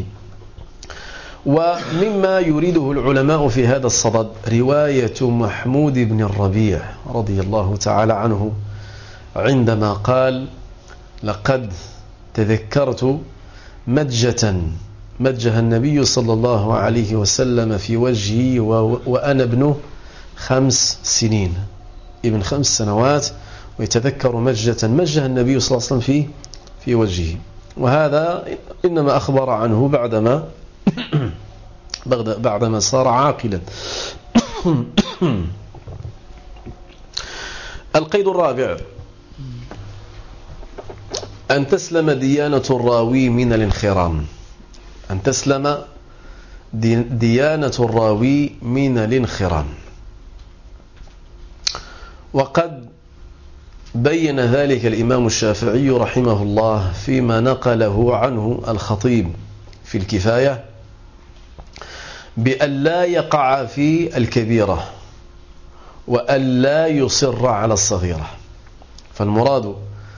ومما يريده العلماء في هذا الصدد رواية محمود بن الربيع رضي الله تعالى عنه عندما قال: لقد تذكرت مدجة مدجها النبي صلى الله عليه وسلم في وجهي وأنا ابن خمس سنين، ابن خمس سنوات، ويتذكر مدجة مدجها النبي صلى الله عليه وسلم في في وجهه. وهذا إنما أخبر عنه بعدما بعدما صار عاقلا. القيد الرابع: أن تسلم ديانة الراوي من الانخرام. أن تسلم ديانة الراوي من الانخرام. وقد بين ذلك الإمام الشافعي رحمه الله فيما نقله عنه الخطيب في الكفاية بأن لا يقع في الكبيرة وأن لا يصر على الصغيرة. فالمراد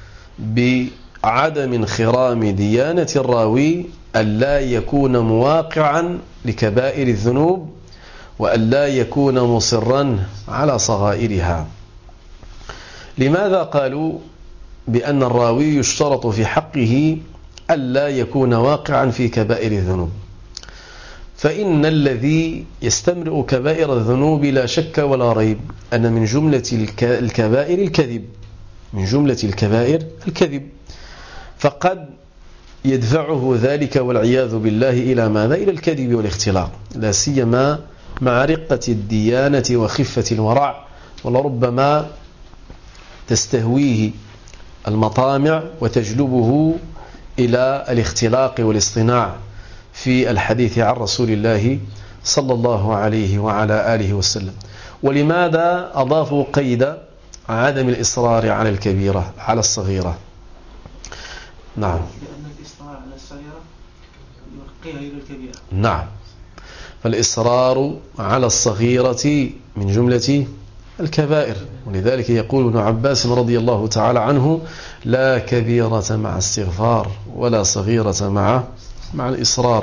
بعدم انخرام ديانة الراوي أن لا يكون مواقعا لكبائر الذنوب وأن لا يكون مصرا على صغائرها. لماذا قالوا بأن الراوي يشترط في حقه أن لا يكون واقعا في كبائر الذنوب؟ فإن الذي يستمرئ كبائر الذنوب لا شك ولا ريب أن من جملة الكبائر الكذب، من جملة الكبائر الكذب، فقد يدفعه ذلك والعياذ بالله إلى ماذا؟ إلى الكذب والاختلاق، لا سيما مع رقة الديانة وخفة الورع، ولربما تستهويه المطامع وتجلبه إلى الاختلاق والاصطناع في الحديث عن رسول الله صلى الله عليه وعلى آله وسلم. ولماذا أضافوا قيد عدم الإصرار على الكبيرة على الصغيرة؟ نعم، لأن الإصرار على الصغيرة يرقيها إلى الكبيرة. نعم، فالإصرار على الصغيرة من جملة الكبائر، ولذلك يقول ابن عباس رضي الله تعالى عنه: لا كبيرة مع استغفار ولا صغيرة مع مع الإصرار.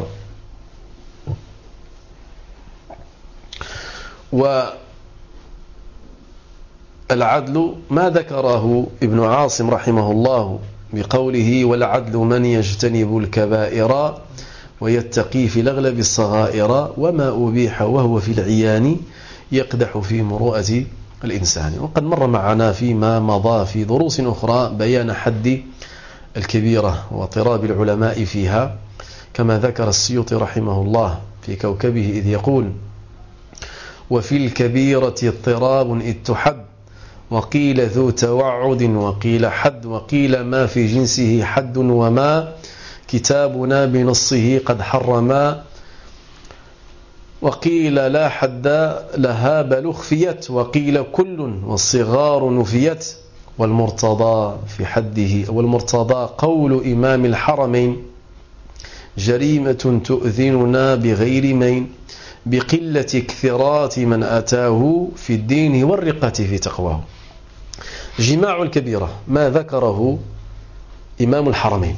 والعدل ما ذكره ابن عاصم رحمه الله بقوله: والعدل من يجتنب الكبائر ويتقي في الأغلب الصغائر وما أبيح وهو في العيان يقدح في مروءة الإنسان. وقد مر معنا فيما مضى في دروس أخرى بيان حد الكبيرة واضطراب العلماء فيها، كما ذكر السيوطي رحمه الله في كوكبه إذ يقول: وفي الكبيرة اضطراب إذ تحد، وقيل ذو توعد وقيل حد، وقيل ما في جنسه حد وما كتابنا بنصه قد حرما، وقيل لا حد لها بل اخفيت، وقيل كل والصغار نفيت، والمرتضى في حده والمرتضى قول إمام الحرمين جريمة تؤذننا بغير مين بقلة اكثرات من أتاه في الدين والرقة في تقواه. جماع الكبيرة ما ذكره إمام الحرمين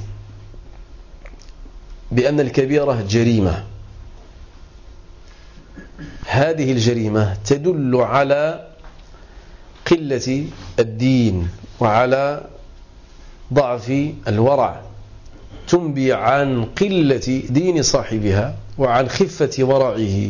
بأن الكبيرة جريمة، هذه الجريمة تدل على قلة الدين وعلى ضعف الورع، تنبي عن قلة دين صاحبها وعن خفة ورعه.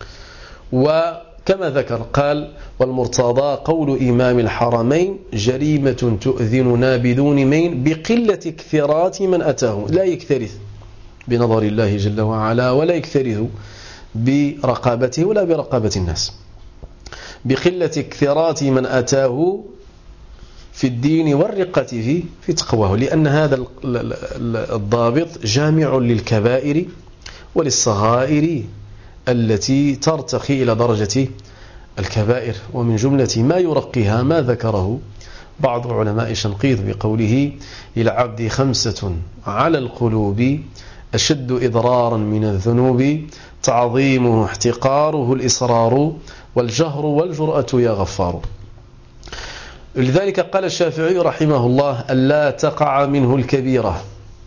وكما ذكر قال: والمرتضى قول إمام الحرمين جريمة تؤذننا بدون مين بقلة اكثرات من أتاه. لا يكترث بنظر الله جل وعلا ولا يكترث برقابته ولا برقابة الناس، بقلة اكثرات من أتاه في الدين والرقة في في تقواه، لأن هذا الضابط جامع للكبائر وللصغائر التي ترتقي إلى درجة الكبائر. ومن جملة ما يرقيها ما ذكره بعض علماء شنقيط بقوله: للعبد خمسة على القلوب أشد إضرارا من الذنوب، تعظيمه احتقاره الإصرار، والجهر والجرأة يا غفار. لذلك قال الشافعي رحمه الله: ألا تقع منه الكبيرة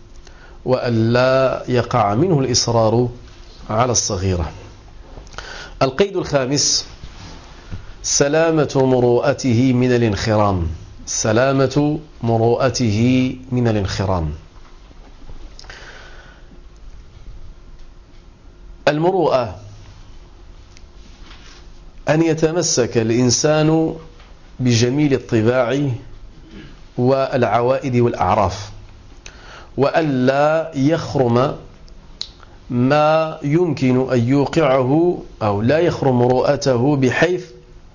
وألا يقع منه الإصرار على الصغيرة. القيد الخامس: سلامة مروءته من الانخرام. سلامة مروءته من الانخرام. المروءة أن يتمسك الإنسان بجميل الطباع والعوائد والأعراف، وألا يخرم ما يمكن أن يوقعه أو لا يخرم مروءته بحيث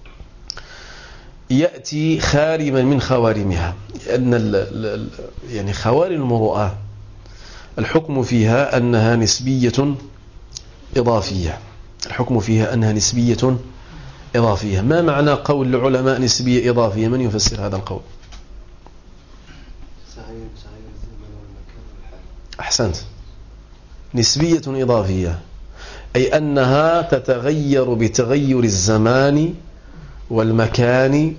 يأتي خارما من خوارمها. لأن يعني خوارم المروءة الحكم فيها أنها نسبية إضافية. الحكم فيها أنها نسبية إضافية. ما معنى قول العلماء نسبية إضافية؟ من يفسر هذا القول؟ أحسنت. نسبية إضافية أي أنها تتغير بتغير الزمان والمكان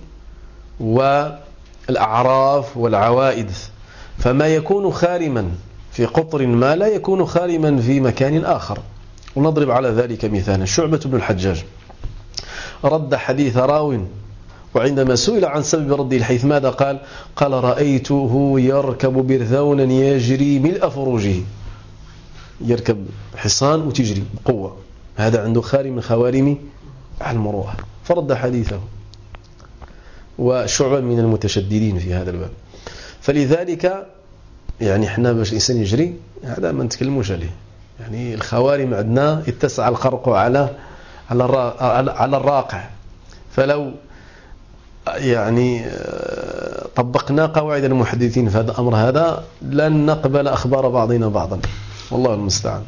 والأعراف والعوائد، فما يكون خارما في قطر ما لا يكون خارما في مكان آخر. ونضرب على ذلك مثالا: شعبة بن الحجاج رد حديث راو، وعندما سئل عن سبب رد الحديث ماذا قال؟ قال: رأيته يركب برذونا يجري ملء فروجه. يركب حصان وتجري بقوة، هذا عنده خارم من خوارم المروءة، فرد حديثه. وشعبة من المتشددين في هذا الباب. فلذلك يعني احنا باش الإنسان يجري هذا ما نتكلموش عليه. يعني الخوارم عندنا اتسع الخرق على على الراقع، فلو يعني طبقنا قواعد المحدثين في هذا الأمر هذا لن نقبل أخبار بعضنا بعضا، والله المستعان.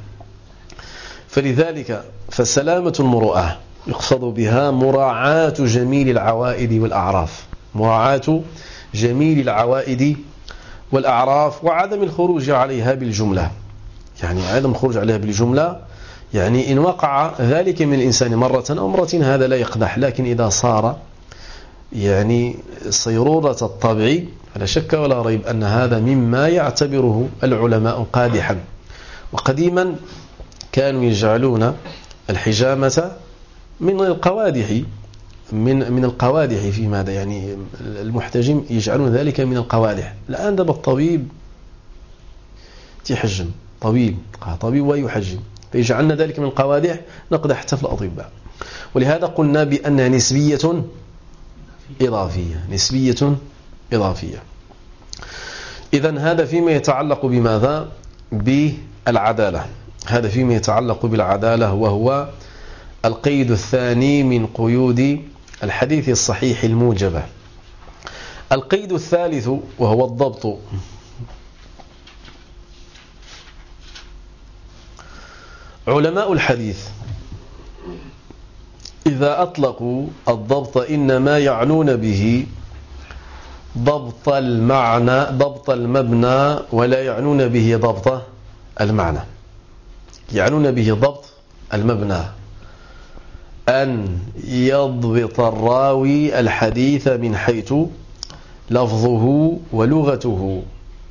فلذلك فسلامة المروءة يقصد بها مراعاة جميل العوائد والأعراف، مراعاة جميل العوائد والأعراف، وعدم الخروج عليها بالجملة. يعني عدم الخروج عليها بالجملة يعني إن وقع ذلك من الإنسان مرة أو مرتين هذا لا يقدح، لكن إذا صار يعني صيرورة الطبع فلا شك ولا ريب أن هذا مما يعتبره العلماء قادحا. وقديما كانوا يجعلون الحجامة من القوادح، من من القوادح في ماذا يعني المحتجم يجعلون ذلك من القوادح. الآن دابا الطبيب تيحجم، طبيب طبيب ويحجم، فيجعلنا ذلك من القوادح نقدح حتى في الأطباء. ولهذا قلنا بأنها نسبية إضافية، نسبية إضافية. إذن هذا فيما يتعلق بماذا؟ بالعدالة. هذا فيما يتعلق بالعدالة، وهو القيد الثاني من قيود الحديث الصحيح الموجبة. القيد الثالث وهو الضبط. علماء الحديث إذا أطلقوا الضبط إنما يعنون به ضبط المعنى، ضبط المبنى، ولا يعنون به ضبط المعنى. يعنون به ضبط المبنى، أن يضبط الراوي الحديث من حيث لفظه ولغته.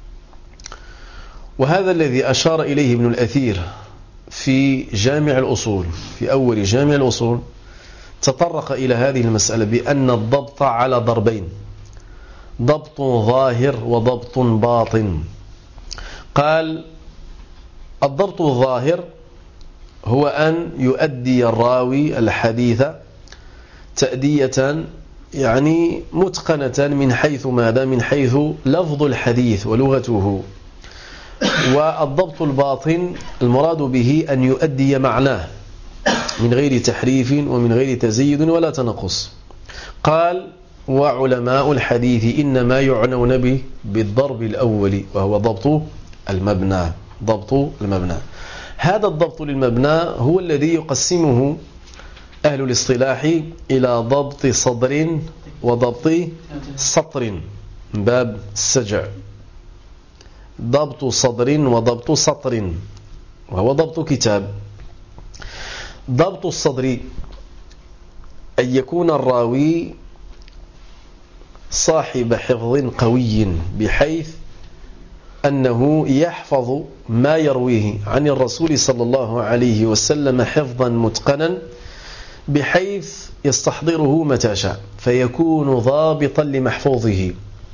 وهذا الذي أشار إليه ابن الأثير في جامع الأصول، في أول جامع الأصول تطرق إلى هذه المسألة بأن الضبط على ضربين: ضبط ظاهر وضبط باطن. قال: الضبط الظاهر هو أن يؤدي الراوي الحديث تأدية يعني متقنة من حيث ماذا؟ من حيث لفظ الحديث ولغته. والضبط الباطن المراد به أن يؤدي معناه من غير تحريف ومن غير تزيد ولا تنقص. قال: وعلماء الحديث إنما يعنون به بالضرب الأول وهو ضبط المبنى. ضبط المبنى هذا الضبط للمبنى هو الذي يقسمه أهل الاصطلاح إلى ضبط صدر وضبط سطر من باب السجع. ضبط صدر وضبط سطر وهو ضبط كتاب. ضبط الصدر أن يكون الراوي صاحب حفظ قوي بحيث أنه يحفظ ما يرويه عن الرسول صلى الله عليه وسلم حفظا متقنا بحيث يستحضره متى شاء، فيكون ضابطا لمحفوظه.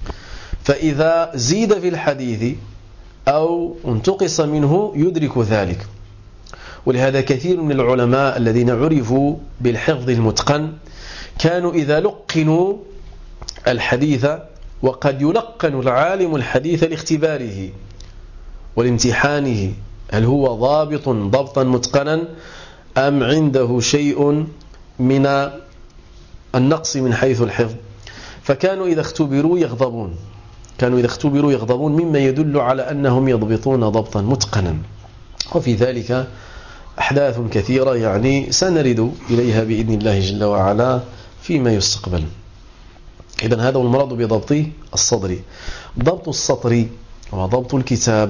فإذا زيد في الحديث أو انتقص منه يدرك ذلك. ولهذا كثير من العلماء الذين عرفوا بالحفظ المتقن كانوا إذا لقنوا الحديث، وقد يلقن العالم الحديث لاختباره ولامتحانه هل هو ضابط ضبطا متقنا أم عنده شيء من النقص من حيث الحفظ، فكانوا إذا اختبروا يغضبون كانوا إذا اختبروا يغضبون مما يدل على أنهم يضبطون ضبطا متقنا. وفي ذلك أحداث كثيرة يعني سنرد إليها بإذن الله جل وعلا فيما يستقبل. إذن هذا هو المراد بضبط الصدر. ضبط السطر وضبط الكتاب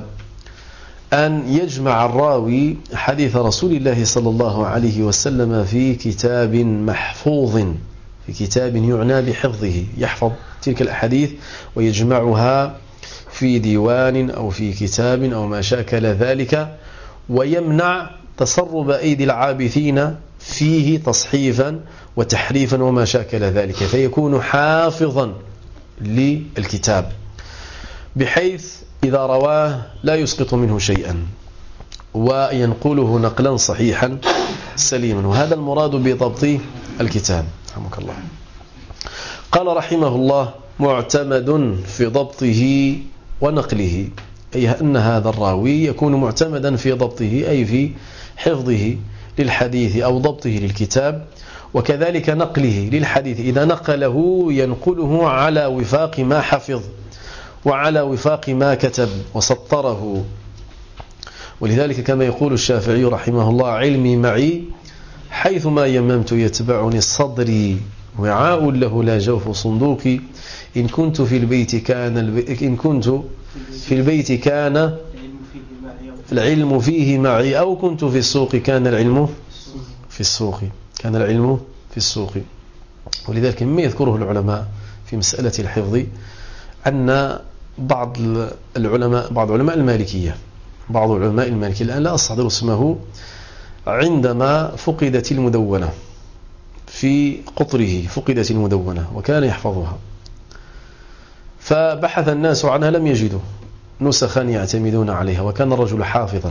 أن يجمع الراوي حديث رسول الله صلى الله عليه وسلم في كتاب محفوظ، في كتاب يعنى بحفظه، يحفظ تلك الأحاديث ويجمعها في ديوان أو في كتاب أو ما شاكل ذلك، ويمنع تسرب أيدي العابثين فيه تصحيفا وتحريفا وما شاكل ذلك، فيكون حافظا للكتاب بحيث إذا رواه لا يسقط منه شيئا وينقله نقلا صحيحا سليما. وهذا المراد بضبط الكتاب. رحمك الله. قال رحمه الله: معتمد في ضبطه ونقله، أي أن هذا الراوي يكون معتمدا في ضبطه أي في حفظه للحديث أو ضبطه للكتاب، وكذلك نقله للحديث إذا نقله ينقله على وفاق ما حفظ وعلى وفاق ما كتب وسطره. ولذلك كما يقول الشافعي رحمه الله: علمي معي حيثما يممت يتبعني صدري، وعاء له لا جوف صندوقي، إن كنت في البيت كان البي... إن كنت في البيت كان العلم فيه معي، أو كنت في السوق كان العلم في السوق كان العلم في السوق. ولذلك مما يذكره العلماء في مسألة الحفظ أن بعض العلماء بعض علماء المالكية بعض علماء المالكية الآن لا أستحضر اسمه، عندما فقدت المدونة في قطره فقدت المدونة وكان يحفظها، فبحث الناس عنها لم يجدوا نسخا يعتمدون عليها، وكان الرجل حافظا،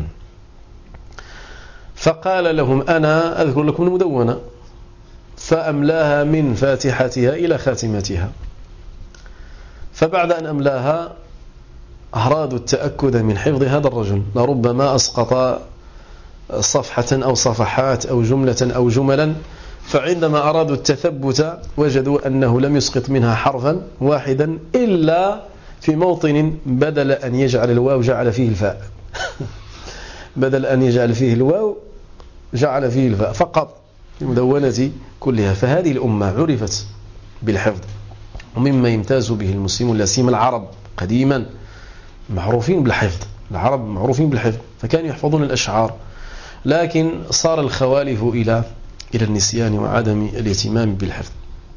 فقال لهم: أنا أذكر لكم المدونة، فأملاها من فاتحتها إلى خاتمتها. فبعد أن أملاها أرادوا التأكد من حفظ هذا الرجل، لربما أسقط صفحة أو صفحات أو جملة أو جملا، فعندما أرادوا التثبت وجدوا أنه لم يسقط منها حرفا واحدا إلا في موطن بدل أن يجعل الواو جعل فيه الفاء بدل أن يجعل فيه الواو جعل فيه الفاء فقط في المدونة كلها. فهذه الأمة عرفت بالحفظ، ومما يمتاز به المسلمون لا سيما العرب قديما معروفين بالحفظ، العرب معروفين بالحفظ، فكانوا يحفظون الأشعار لكن صار الخوالف إلى إلى النسيان وعدم الاهتمام بالحفظ.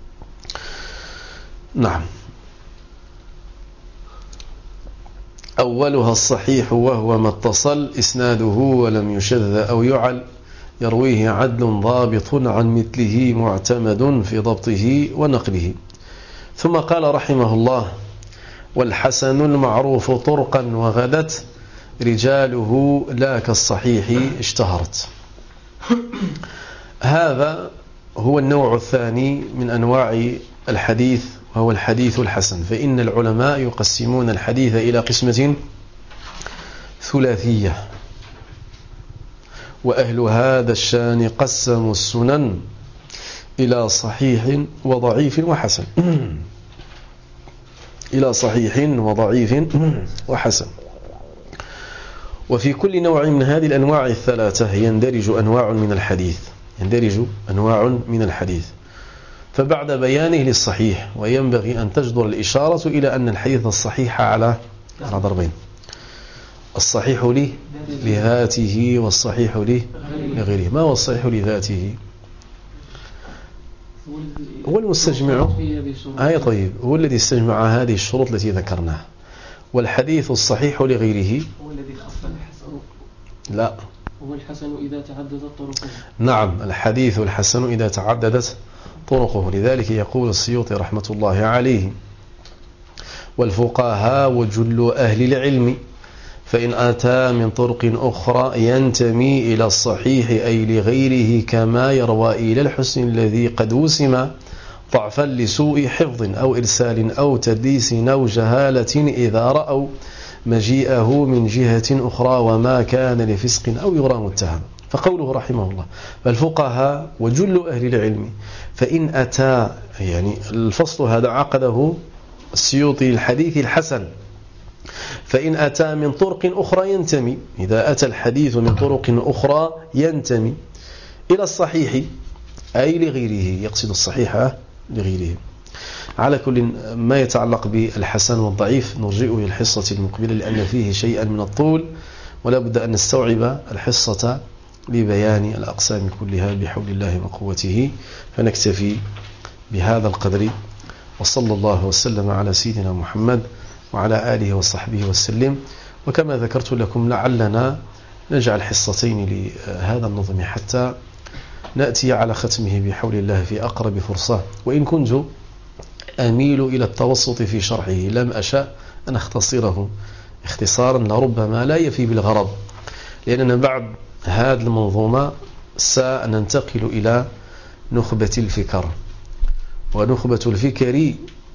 نعم. أولها الصحيح وهو ما اتصل إسناده ولم يشذ أو يعل، يرويه عدل ضابط عن مثله معتمد في ضبطه ونقله. ثم قال رحمه الله: والحسن المعروف طرقا وغدت رجاله لا كالصحيح اشتهرت. هذا هو النوع الثاني من أنواع الحديث، وهو الحديث الحسن. فإن العلماء يقسمون الحديث إلى قسمة ثلاثية، وأهل هذا الشان قسموا السنن إلى صحيح وضعيف وحسن إلى صحيح وضعيف وحسن. وفي كل نوع من هذه الأنواع الثلاثة يندرج أنواع من الحديث يندرج أنواع من الحديث فبعد بيانه للصحيح، وينبغي أن تجدر الإشارة إلى أن الحديث الصحيح على على ضربين: الصحيح له لذاته والصحيح له لغيره. ما هو الصحيح لذاته؟ هو المستجمع هاي طيب هو الذي استجمع هذه الشروط التي ذكرناها. والحديث الصحيح لغيره هو الذي خص الحسن. لا، هو الحسن إذا تعددت طرقه. نعم، الحديث الحسن إذا تعددت طرقه. لذلك يقول السيوطي رحمة الله عليه: والفقهاء وجل أهل العلم فإن أتى من طرق أخرى ينتمي إلى الصحيح أي لغيره، كما يروى إلى الحسن الذي قد وسم ضعفا لسوء حفظ أو إرسال أو تدليس أو جهالة، إذا رأوا مجيئه من جهة أخرى وما كان لفسق أو يرى متهم. فقوله رحمه الله: فالفقهاء وجل أهل العلم فإن أتى، يعني الفصل هذا عقده السيوطي الحديث الحسن، فإن أتى من طرق أخرى ينتمي، إذا أتى الحديث من طرق أخرى ينتمي إلى الصحيح أي لغيره، يقصد الصحيح لغيره. على كل ما يتعلق بالحسن والضعيف نرجئه إلى الحصة المقبلة، لأن فيه شيئا من الطول، ولا بد أن نستوعب الحصة لبيان الأقسام كلها بحول الله وقوته. فنكتفي بهذا القدر، وصلى الله وسلم على سيدنا محمد وعلى آله وصحبه وسلم. وكما ذكرت لكم لعلنا نجعل حصتين لهذا النظم حتى نأتي على ختمه بحول الله في أقرب فرصة، وإن كنت أميل إلى التوسط في شرحه، لم أشأ أن أختصره اختصارا لربما لا يفي بالغرض، لأننا بعد هذه المنظومة سننتقل إلى نخبة الفكر، ونخبة الفكر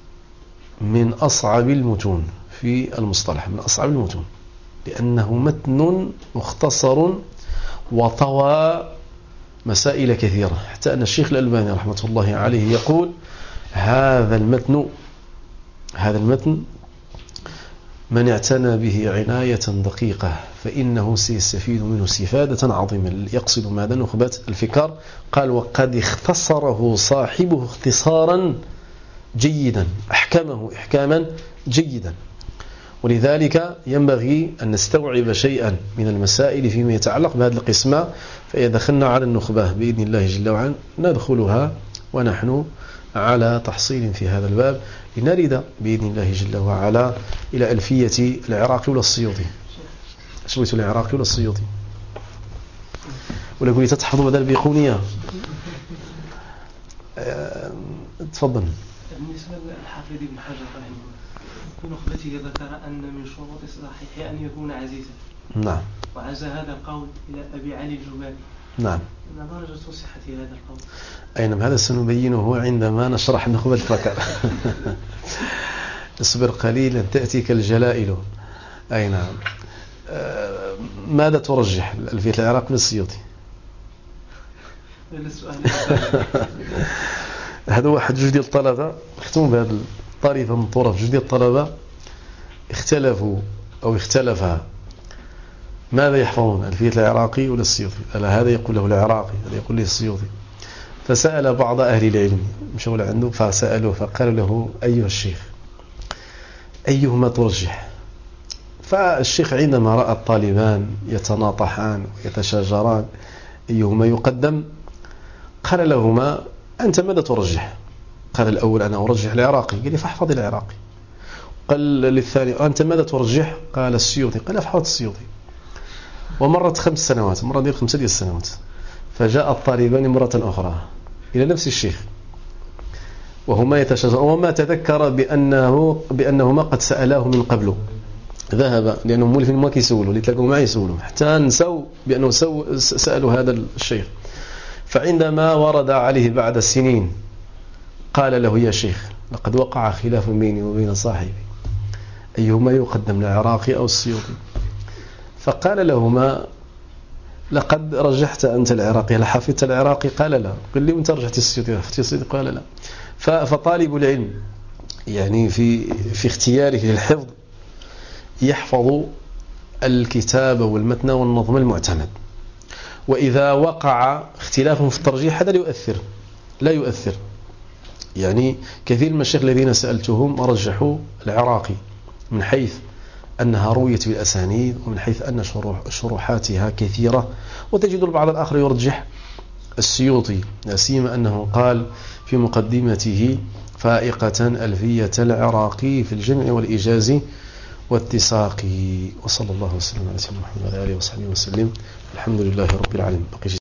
من أصعب المتون في المصطلح، من أصعب المتون، لأنه متن مختصر وطوى مسائل كثيرة، حتى أن الشيخ الألباني رحمة الله عليه يقول: هذا المتن هذا المتن من اعتنى به عناية دقيقة فإنه سيستفيد منه استفادة عظيمة. يقصد ماذا؟ نخبة الفكر. قال: وقد اختصره صاحبه اختصارا جيدا، أحكمه إحكاما جيدا. ولذلك ينبغي أن نستوعب شيئا من المسائل فيما يتعلق بهذه القسمة، فإذا دخلنا على النخبة بإذن الله جل وعلا ندخلها ونحن على تحصيل في هذا الباب، لنرد بإذن الله جل وعلا إلى ألفية العراقي ولا السيوطي. شويت العراقي ولا السيوطي؟ ولا قولي تتحض بدل البيقونية؟ أه... تفضل. بالنسبة للحافظ ابن حجر رحمه الله في نخبته ذكر أن من شروط الصحيح أن يكون عزيزا. نعم. وعزى هذا القول إلى أبي علي الجبالي. نعم. ما درجة صحة هذا القول؟ أي نعم، هذا سنبينه عندما نشرح نخبة الفكر. اصبر قليلا تأتيك الجلائل. أي نعم. أه... ماذا ترجح، ألفية العراق ولا السيوطي؟ هذا واحد جوج ديال الطلبة ختموا بهذا الطريقة من طرف، جوج ديال الطلبة اختلفوا أو اختلفا ماذا يحفظون، ألفية العراقي ولا السيوطي؟ هذا يقول له العراقي، هذا يقول له السيوطي. فسأل بعض أهل العلم، مشوا عنده فسألوه فقالوا له: أيها الشيخ أيهما ترجح؟ فالشيخ عندما رأى الطالبان يتناطحان ويتشاجران أيهما يقدم قال لهما أنت ماذا ترجح؟ قال الأول أنا أرجح العراقي. قال لي فاحفظ العراقي. قال للثاني أنت ماذا ترجح؟ قال السيوطي. قال احفظ السيوطي. ومرت خمس سنوات، مرة ديال خمسة ديال السنوات، فجاء الطالبان مرة أخرى إلى نفس الشيخ وهما يتشاجران، وما تذكر بأنه بأنهما قد سألاه من قبل. ذهب لأنهم مولفين ما كيسولوا، اللي تلاقوا معي يسولوا حتى نسوا بأنه سألوا هذا الشيخ. فعندما ورد عليه بعد سنين قال له يا شيخ لقد وقع خلاف بيني وبين صاحبي أيهما يقدم العراقي أو السيوطي؟ فقال لهما لقد رجحت أنت العراقي، هل حفظت العراقي؟ قال لا. قال لي وانت رجحت السيوطي؟ حفظت السيوطي؟ قال لا. فطالب العلم يعني في في اختياره للحفظ يحفظ الكتاب والمتن والنظم المعتمد، وإذا وقع اختلاف في الترجيح هذا لا يؤثر لا يؤثر يعني كثير من الشيخ الذين سألتهم رجحوا العراقي من حيث أنها رويت بالأسانيد ومن حيث أن شروح شروحاتها كثيرة، وتجد البعض الآخر يرجح السيوطي، لا سيما أنه قال في مقدمته فائقة ألفية العراقي في الجمع والإيجاز والتساق. وصلى الله وسلم على سيدنا محمد وعلى آله وصحبه وسلم. الحمد لله رب العالمين.